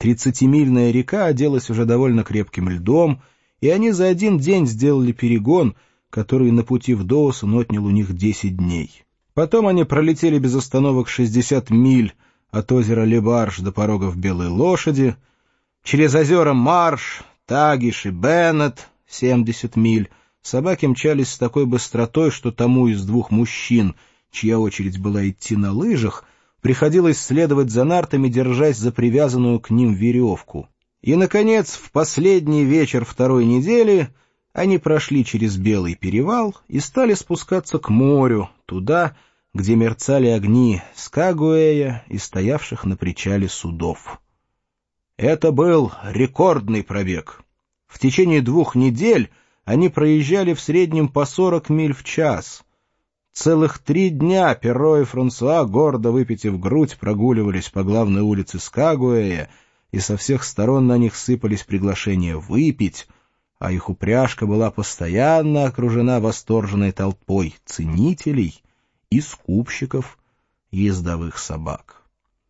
30-мильная река оделась уже довольно крепким льдом, и они за один день сделали перегон, который на пути в Доусон отнял у них 10 дней. Потом они пролетели без остановок 60 миль от озера Лебарж до порогов Белой Лошади, через озера Марш, Тагиш и Беннет 70 миль. Собаки мчались с такой быстротой, что тому из двух мужчин, чья очередь была идти на лыжах, приходилось следовать за нартами, держась за привязанную к ним веревку. И, наконец, в последний вечер второй недели они прошли через Белый перевал и стали спускаться к морю, туда, где мерцали огни Скагуэя и стоявших на причале судов. Это был рекордный пробег. В течение 2 недель они проезжали в среднем по 40 миль в час. Целых 3 дня Перро и Франсуа, гордо выпитив грудь, прогуливались по главной улице Скагуэя, и со всех сторон на них сыпались приглашения выпить, а их упряжка была постоянно окружена восторженной толпой ценителей и скупщиков ездовых собак.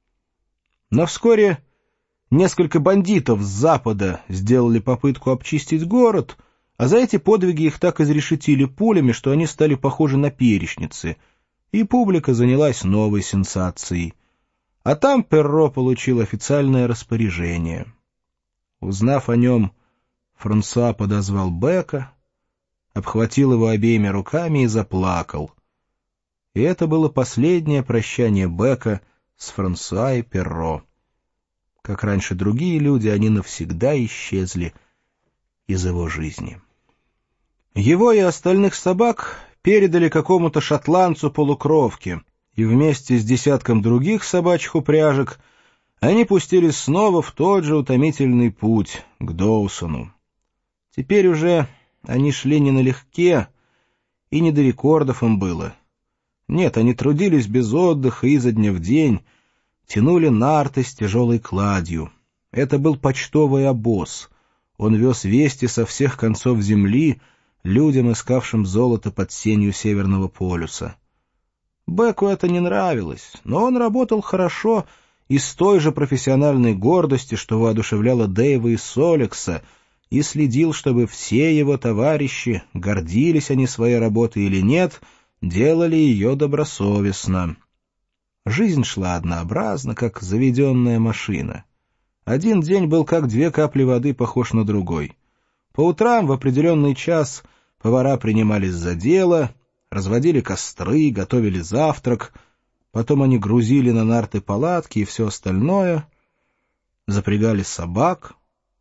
Но вскоре несколько бандитов с запада сделали попытку обчистить город, а за эти подвиги их так изрешетили пулями, что они стали похожи на перечницы, и публика занялась новой сенсацией. А там Перро получил официальное распоряжение. Узнав о нем, Франсуа подозвал Бека, обхватил его обеими руками и заплакал. И это было последнее прощание Бека с Франсуа и Перро. Как раньше другие люди, они навсегда исчезли из его жизни. Его и остальных собак передали какому-то шотландцу-полукровке, и вместе с десятком других собачьих упряжек они пустились снова в тот же утомительный путь к Доусону. Теперь уже они шли не налегке, и не до рекордов им было. Нет, они трудились без отдыха изо дня в день, тянули нарты с тяжелой кладью. Это был почтовый обоз. Он вез вести со всех концов земли людям, искавшим золото под сенью Северного полюса. Беку это не нравилось, но он работал хорошо и с той же профессиональной гордостью, что воодушевляло Дэйва и Соликса, и следил, чтобы все его товарищи, гордились они своей работой или нет, делали ее добросовестно. Жизнь шла однообразно, как заведенная машина. Один день был как 2 капли воды похож на другой. По утрам в определенный час повара принимались за дело, разводили костры, готовили завтрак, потом они грузили на нарты палатки и все остальное, запрягали собак.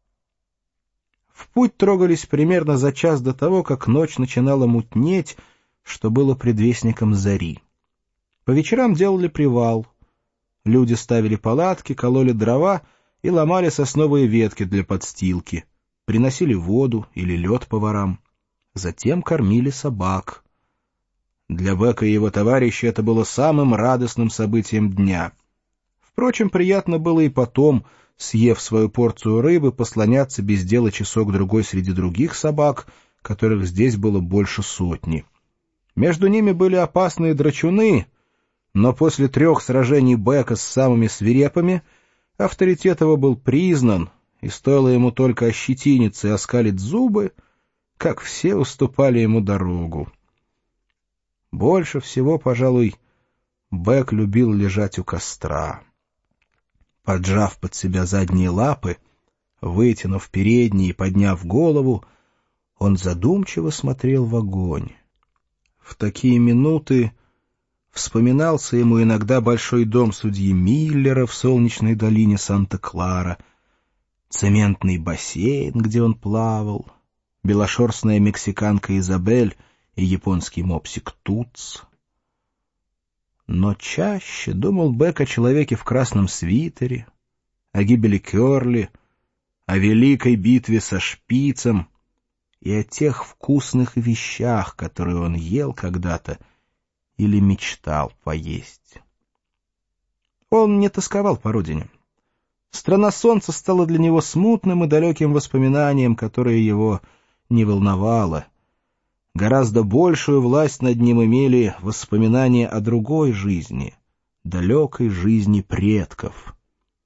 В путь трогались примерно за час до того, как ночь начинала мутнеть, что было предвестником зари. По вечерам делали привал. Люди ставили палатки, кололи дрова и ломали сосновые ветки для подстилки, приносили воду или лед поварам. Затем кормили собак. Для Бека и его товарищей это было самым радостным событием дня. Впрочем, приятно было и потом, съев свою порцию рыбы, послоняться без дела часок-другой среди других собак, которых здесь было больше 100. Между ними были опасные драчуны, но после 3 сражений Бека с самыми свирепыми авторитет его был признан, и стоило ему только ощетиниться и оскалить зубы, как все уступали ему дорогу. Больше всего, пожалуй, Бек любил лежать у костра. Поджав под себя задние лапы, вытянув передние и подняв голову, он задумчиво смотрел в огонь. В такие минуты вспоминался ему иногда большой дом судьи Миллера в солнечной долине Санта-Клара, цементный бассейн, где он плавал, белошерстная мексиканка Изабель и японский мопсик Туц. Но чаще думал Бек о человеке в красном свитере, о гибели Кёрли, о великой битве со Шпицем и о тех вкусных вещах, которые он ел когда-то или мечтал поесть. Он не тосковал по родине. Страна солнца стала для него смутным и далеким воспоминанием, которое его не волновало. Гораздо большую власть над ним имели воспоминания о другой жизни, далекой жизни предков.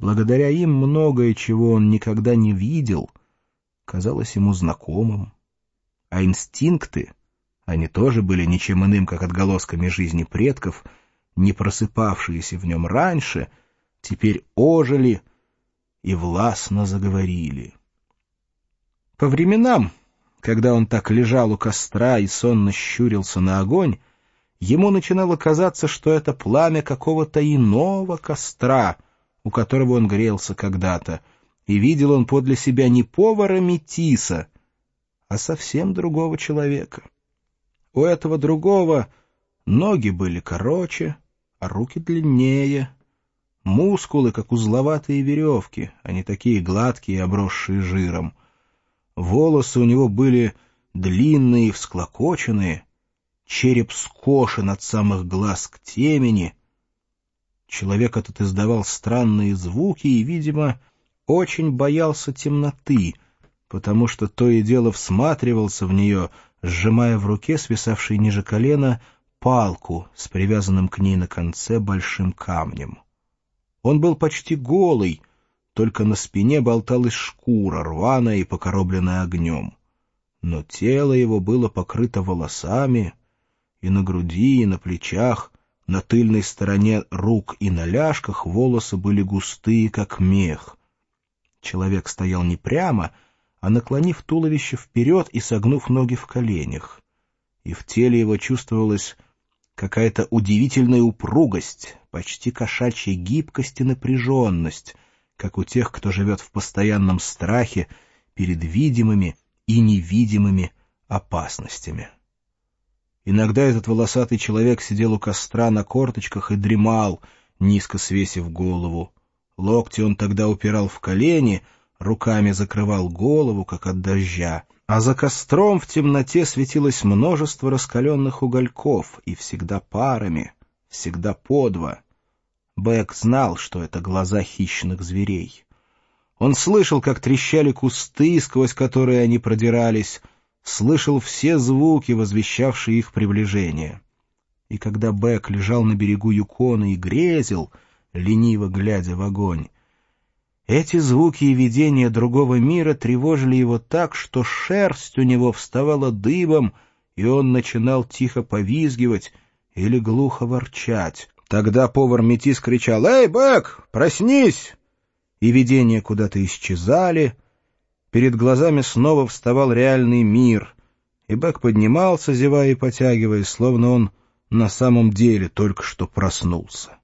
Благодаря им многое, чего он никогда не видел, казалось ему знакомым. А инстинкты, они тоже были ничем иным, как отголосками жизни предков, не просыпавшиеся в нем раньше, теперь ожили и властно заговорили. По временам, когда он так лежал у костра и сонно щурился на огонь, ему начинало казаться, что это пламя какого-то иного костра, у которого он грелся когда-то, и видел он подле себя не повара Метиса, а совсем другого человека. У этого другого ноги были короче, а руки длиннее, мускулы, как узловатые веревки, а не такие гладкие и обросшие жиром. Волосы у него были длинные и всклокоченные, череп скошен от самых глаз к темени. Человек этот издавал странные звуки и, видимо, очень боялся темноты, потому что то и дело всматривался в нее, сжимая в руке, свисавшей ниже колена, палку с привязанным к ней на конце большим камнем. Он был почти голый, только на спине болталась шкура, рваная и покоробленная огнем. Но тело его было покрыто волосами, и на груди, и на плечах, на тыльной стороне рук и на ляжках волосы были густые, как мех. Человек стоял не прямо, а наклонив туловище вперед и согнув ноги в коленях. И в теле его чувствовалась какая-то удивительная упругость, почти кошачья гибкость и напряженность, как у тех, кто живет в постоянном страхе перед видимыми и невидимыми опасностями. Иногда этот волосатый человек сидел у костра на корточках и дремал, низко свесив голову. Локти он тогда упирал в колени, руками закрывал голову, как от дождя, а за костром в темноте светилось множество раскаленных угольков, и всегда парами, всегда по два. Бэк знал, что это глаза хищных зверей. Он слышал, как трещали кусты, сквозь которые они продирались, слышал все звуки, возвещавшие их приближение. И когда Бэк лежал на берегу Юкона и грезил, лениво глядя в огонь, эти звуки и видения другого мира тревожили его так, что шерсть у него вставала дыбом, и он начинал тихо повизгивать или глухо ворчать. Тогда повар Метис кричал: «Эй, Бэк, проснись!» И видения куда-то исчезали. Перед глазами снова вставал реальный мир, и Бэк поднимался, зевая и потягиваясь, словно он на самом деле только что проснулся.